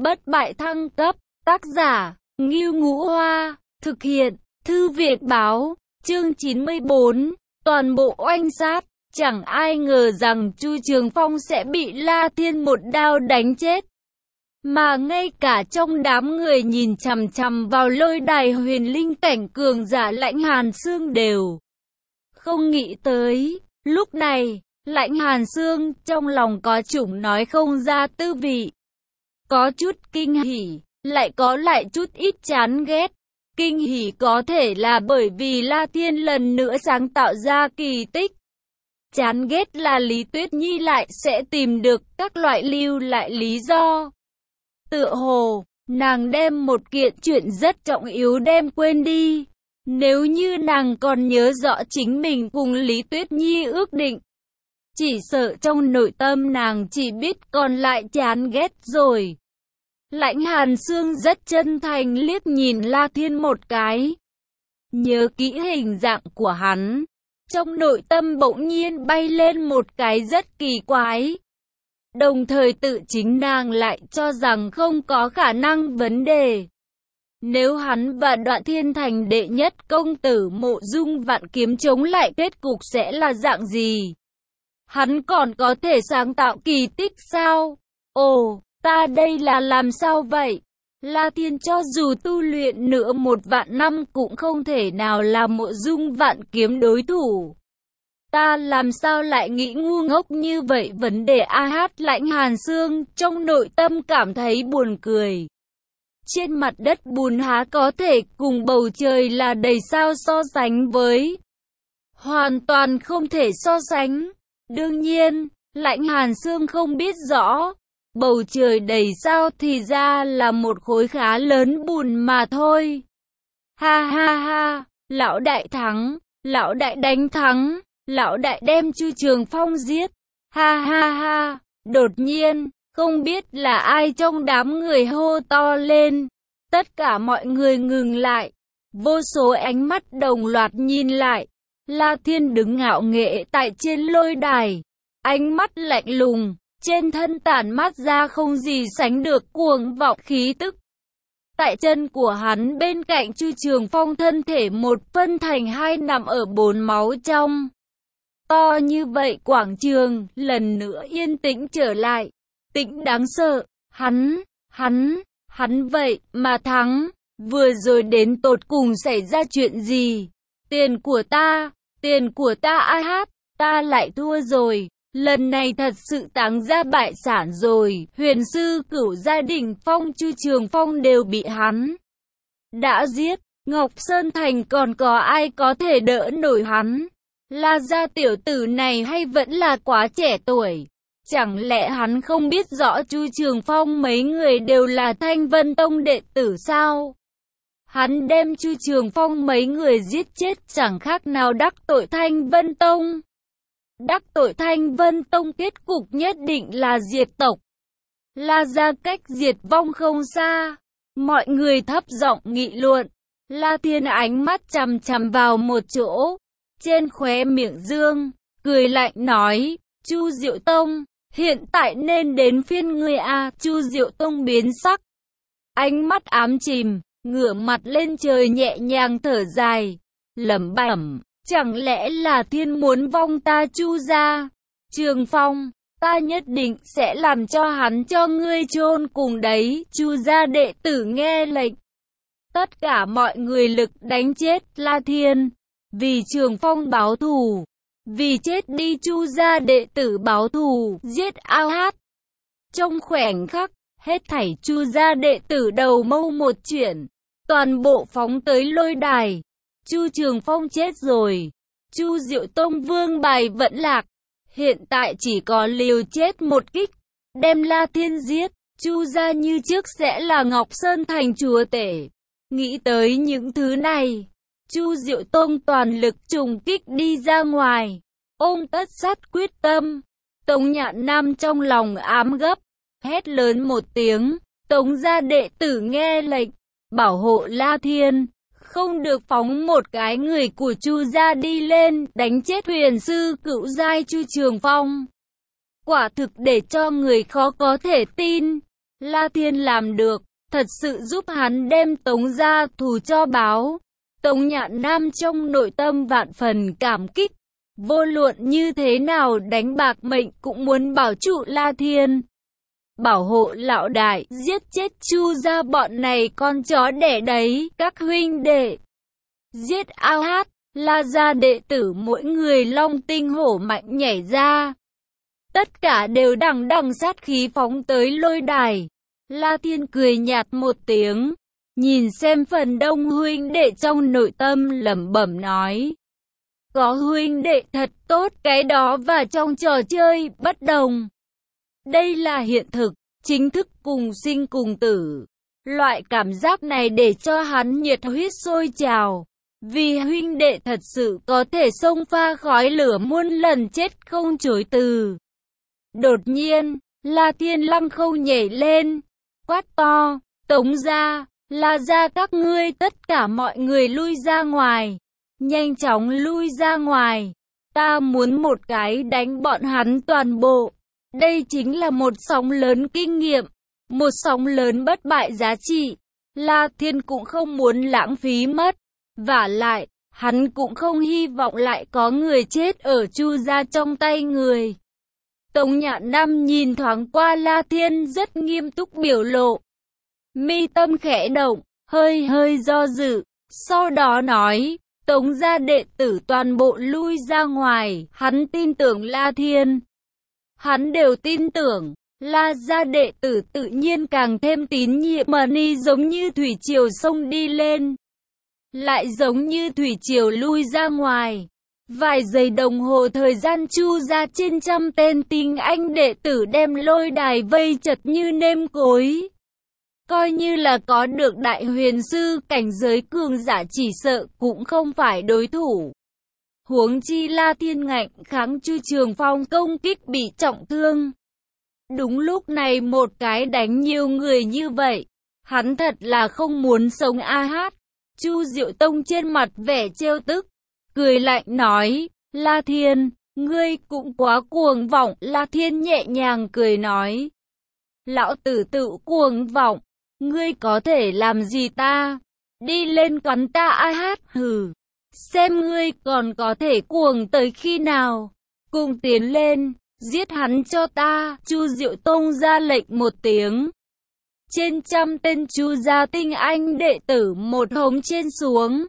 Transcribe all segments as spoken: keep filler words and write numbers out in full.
Bất bại thăng cấp, tác giả, Ngưu Ngũ Hoa, thực hiện, Thư viện báo, chương chín mươi bốn, toàn bộ oanh sát. Chẳng ai ngờ rằng Chu Trường Phong sẽ bị La Thiên một đao đánh chết. Mà ngay cả trong đám người nhìn chằm chằm vào lôi đài huyền linh cảnh cường giả Lãnh Hàn Xương đều không nghĩ tới. Lúc này, Lãnh Hàn Xương trong lòng có chủng nói không ra tư vị. Có chút kinh hỉ, lại có lại chút ít chán ghét. Kinh hỉ có thể là bởi vì La Thiên lần nữa sáng tạo ra kỳ tích. Chán ghét là Lý Tuyết Nhi lại sẽ tìm được các loại lưu lại lý do. Tựa hồ, nàng đem một kiện chuyện rất trọng yếu đem quên đi. Nếu như nàng còn nhớ rõ chính mình cùng Lý Tuyết Nhi ước định, chỉ sợ trong nội tâm nàng chỉ biết còn lại chán ghét rồi. Lãnh Hàn Xương rất chân thành liếc nhìn La Thiên một cái. Nhớ kỹ hình dạng của hắn. Trong nội tâm bỗng nhiên bay lên một cái rất kỳ quái. Đồng thời tự chính nàng lại cho rằng không có khả năng vấn đề. Nếu hắn và Đoạn Thiên Thành đệ nhất công tử Mộ Dung Vạn Kiếm chống lại, kết cục sẽ là dạng gì? Hắn còn có thể sáng tạo kỳ tích sao? Ồ, ta đây là làm sao vậy? La Thiên cho dù tu luyện nữa một vạn năm cũng không thể nào là Mộ Dung Vạn Kiếm đối thủ. Ta làm sao lại nghĩ ngu ngốc như vậy? Vấn đề a hát. Lãnh Hàn Xương trong nội tâm cảm thấy buồn cười. Trên mặt đất bùn há có thể cùng bầu trời là đầy sao so sánh với? Hoàn toàn không thể so sánh. Đương nhiên, Lãnh Hàn Xương không biết rõ. Bầu trời đầy sao thì ra là một khối khá lớn bùn mà thôi. Ha ha ha, lão đại thắng, lão đại đánh thắng, lão đại đem Chu Trường Phong giết. Ha ha ha, đột nhiên, không biết là ai trong đám người hô to lên. Tất cả mọi người ngừng lại. Vô số ánh mắt đồng loạt nhìn lại. La Thiên đứng ngạo nghễ tại trên lôi đài. Ánh mắt lạnh lùng. Trên thân tản mát ra không gì sánh được cuồng vọng khí tức. Tại chân của hắn bên cạnh Chu Trường Phong, thân thể một phân thành hai nằm ở bồn máu trong. To như vậy quảng trường, lần nữa yên tĩnh trở lại. Tĩnh đáng sợ, hắn, hắn, hắn vậy mà thắng. Vừa rồi đến tột cùng xảy ra chuyện gì? Tiền của ta, tiền của ta a hát, ta lại thua rồi. Lần này thật sự táng ra bại sản rồi. Huyền sư Cửu, gia đình Phong, Chu Trường Phong đều bị hắn đã giết. Ngọc Sơn Thành còn có ai có thể đỡ nổi hắn? La gia tiểu tử này hay vẫn là quá trẻ tuổi? Chẳng lẽ hắn không biết rõ Chu Trường Phong mấy người đều là Thanh Vân Tông đệ tử sao? Hắn đem Chu Trường Phong mấy người giết chết chẳng khác nào đắc tội Thanh Vân Tông. Đắc tội Thanh Vân Tông kết cục nhất định là diệt tộc. La gia cách diệt vong không xa. Mọi người thấp giọng nghị luận. La Thiên ánh mắt chằm chằm vào một chỗ. Trên khóe miệng dương, cười lạnh nói, Chu Diệu Tông, hiện tại nên đến phiên ngươi a. Chu Diệu Tông biến sắc. Ánh mắt ám chìm, ngửa mặt lên trời nhẹ nhàng thở dài. Lẩm bẩm. Chẳng lẽ là Thiên muốn vong ta Chu gia? Trường Phong, ta nhất định sẽ làm cho hắn cho ngươi chôn cùng đấy. Chu gia đệ tử nghe lệnh. Tất cả mọi người lực đánh chết La Thiên. Vì Trường Phong báo thù. Vì chết đi Chu gia đệ tử báo thù, giết ao hát. Trong khoảnh khắc, hết thảy Chu gia đệ tử đầu mâu một chuyển. Toàn bộ phóng tới lôi đài. Chu Trường Phong chết rồi. Chu Diệu Tông vương bài vẫn lạc. Hiện tại chỉ có liều chết một kích. Đem La Thiên giết. Chu gia như trước sẽ là Ngọc Sơn Thành chúa tể. Nghĩ tới những thứ này. Chu Diệu Tông toàn lực trùng kích đi ra ngoài. Ôm tất sát quyết tâm. Tống Nhạn Nam trong lòng ám gấp. Hét lớn một tiếng. Tống gia đệ tử nghe lệnh. Bảo hộ La Thiên. Không được phóng một cái người của Chu gia đi lên, đánh chết huyền sư Cửu giai Chu Trường Phong. Quả thực để cho người khó có thể tin. La Thiên làm được, thật sự giúp hắn đem Tống gia thù cho báo. Tống Nhạn Nam trong nội tâm vạn phần cảm kích, vô luận như thế nào đánh bạc mệnh cũng muốn bảo trụ La Thiên, bảo hộ lão đại, giết chết Chu gia bọn này con chó đẻ đấy. Các huynh đệ giết A Hát, La gia đệ tử mỗi người long tinh hổ mạnh nhảy ra, tất cả đều đằng đằng sát khí phóng tới lôi đài. La Thiên cười nhạt một tiếng, nhìn xem phần đông huynh đệ trong nội tâm lẩm bẩm nói: có huynh đệ thật tốt, cái đó và trong trò chơi bất đồng. Đây là hiện thực, chính thức cùng sinh cùng tử. Loại cảm giác này để cho hắn nhiệt huyết sôi trào, vì huynh đệ thật sự có thể xông pha khói lửa muôn lần chết không chối từ. Đột nhiên, La Thiên lăng khâu nhảy lên, quát to: Tống gia, La gia, các ngươi tất cả mọi người lui ra ngoài, nhanh chóng lui ra ngoài, ta muốn một cái đánh bọn hắn toàn bộ. Đây chính là một sóng lớn kinh nghiệm, một sóng lớn bất bại giá trị. La Thiên cũng không muốn lãng phí mất, vả lại, hắn cũng không hy vọng lại có người chết ở Chu gia trong tay người. Tống Nhạn Nam nhìn thoáng qua La Thiên rất nghiêm túc biểu lộ, mi tâm khẽ động, hơi hơi do dự, sau đó nói: Tống gia đệ tử toàn bộ lui ra ngoài. Hắn tin tưởng La Thiên, hắn đều tin tưởng. La gia đệ tử tự nhiên càng thêm tín nhiệm. Money giống như thủy triều sông đi lên, lại giống như thủy triều lui ra ngoài. Vài giây đồng hồ thời gian, Chu gia trên trăm tên tinh anh đệ tử đem lôi đài vây chật như nêm cối. Coi như là có được đại huyền sư cảnh giới cường giả chỉ sợ cũng không phải đối thủ. Huống chi La Thiên ngạnh kháng Chu Trường Phong công kích bị trọng thương. Đúng lúc này một cái đánh nhiều người như vậy, hắn thật là không muốn sống. A Hát, Chu Diệu Tông trên mặt vẻ trêu tức, cười lạnh nói: La Thiên, ngươi cũng quá cuồng vọng. La Thiên nhẹ nhàng cười nói: lão tử tự cuồng vọng, ngươi có thể làm gì ta? Đi lên cắn ta. A Hát hừ, xem ngươi còn có thể cuồng tới khi nào? Cùng tiến lên, giết hắn cho ta. Chu Diệu Tông ra lệnh một tiếng. Trên trăm tên Chu gia tinh anh đệ tử một hống trên xuống,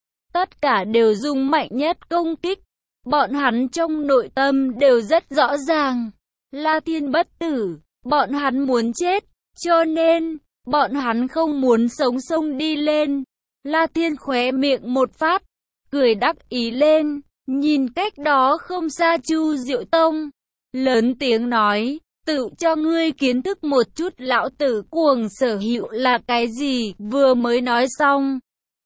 tất cả đều dùng mạnh nhất công kích. Bọn hắn trong nội tâm đều rất rõ ràng, La Thiên bất tử, bọn hắn muốn chết, cho nên bọn hắn không muốn sống xông đi lên. La Thiên khóe miệng một phát, cười đắc ý lên, nhìn cách đó không xa Chu Diệu Tông, lớn tiếng nói: tự cho ngươi kiến thức một chút lão tử cuồng sở hữu là cái gì. Vừa mới nói xong,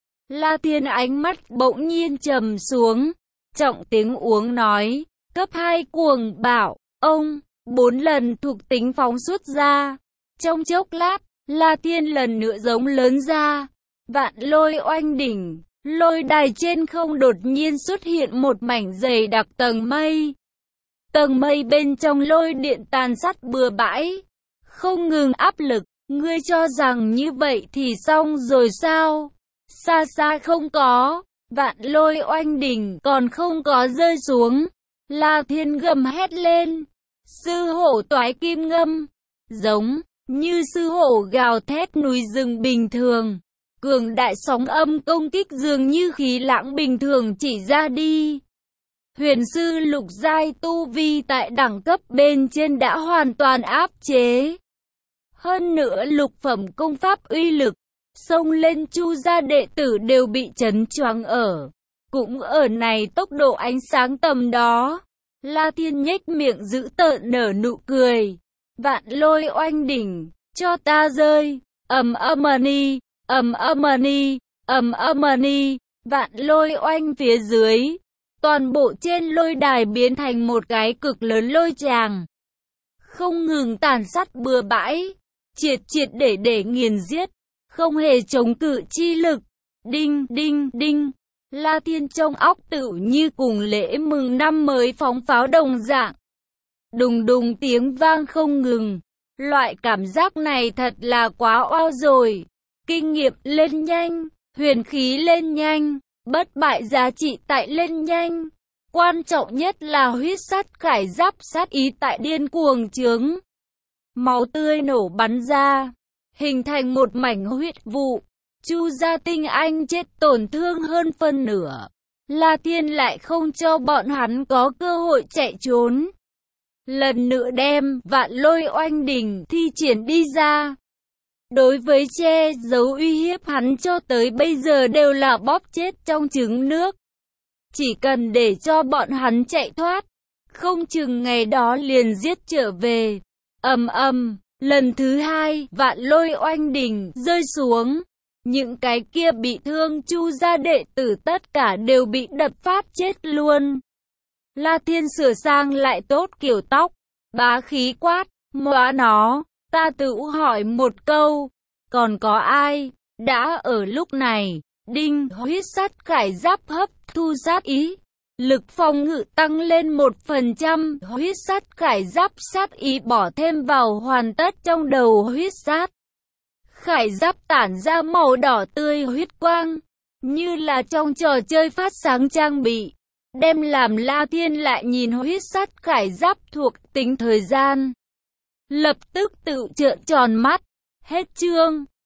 La Thiên ánh mắt bỗng nhiên trầm xuống, trọng tiếng uống nói: cấp hai cuồng bảo, ông, bốn lần thuộc tính phóng xuất ra. Trong chốc lát, La Thiên lần nữa giống lớn ra, vạn lôi oanh đỉnh, lôi đài trên không đột nhiên xuất hiện một mảnh dày đặc tầng mây. Tầng mây bên trong lôi điện tàn sát bừa bãi, không ngừng áp lực. Ngươi cho rằng như vậy thì xong rồi sao? Xa xa không có, vạn lôi oanh đỉnh còn không có rơi xuống. La Thiên gầm hét lên, sư hổ toái kim ngâm, giống như sư hổ gào thét núi rừng bình thường. Cường đại sóng âm công kích dường như khí lãng bình thường chỉ ra đi. Huyền sư lục giai tu vi tại đẳng cấp bên trên đã hoàn toàn áp chế. Hơn nữa lục phẩm công pháp uy lực, xông lên Chu gia đệ tử đều bị chấn choáng ở. Cũng ở này tốc độ ánh sáng tầm đó, La Thiên nhếch miệng giữ tợn nở nụ cười. Vạn lôi oanh đỉnh, cho ta rơi, ầm âm-ni, ầm âm-ni, ầm âm-ni, vạn lôi oanh phía dưới. Toàn bộ trên lôi đài biến thành một cái cực lớn lôi tràng, không ngừng tàn sát bừa bãi, triệt triệt để để nghiền giết, không hề chống cự chi lực. Đinh, đinh, đinh, La Thiên trong óc tự như cùng lễ mừng năm mới phóng pháo đồng dạng. Đùng đùng tiếng vang không ngừng, Loại cảm giác này thật là quá oao rồi. Kinh nghiệm lên nhanh, huyền khí lên nhanh, bất bại giá trị tại lên nhanh. Quan trọng nhất là huyết sắt khải giáp sát ý tại điên cuồng trướng. Máu tươi nổ bắn ra, hình thành một mảnh huyết vụ. Chu Gia Tinh Anh chết tổn thương hơn phân nửa. La Thiên lại không cho bọn hắn có cơ hội chạy trốn. Lần nữa đem Vạn Lôi Oanh Đỉnh thi triển đi ra. Đối với che giấu uy hiếp hắn cho tới bây giờ đều là bóp chết trong trứng nước. Chỉ cần để cho bọn hắn chạy thoát, không chừng ngày đó liền giết trở về. Ầm ầm, lần thứ hai, Vạn Lôi Oanh Đỉnh rơi xuống. Những cái kia bị thương Chu gia đệ tử tất cả đều bị đập phát chết luôn. La Thiên sửa sang lại tốt kiểu tóc, bá khí quát, móa nó, ta tự hỏi một câu, còn có ai? Đã ở lúc này, đinh huyết sắt khải giáp hấp thu sát ý. Lực phòng ngự tăng lên một phần trăm, huyết sắt khải giáp sát ý bỏ thêm vào hoàn tất trong đầu huyết sát. Khải giáp tản ra màu đỏ tươi huyết quang, như là trong trò chơi phát sáng trang bị. Đem làm La Thiên lại nhìn huyết sắt khải giáp thuộc tính thời gian. Lập tức tự trợn tròn mắt. Hết chương.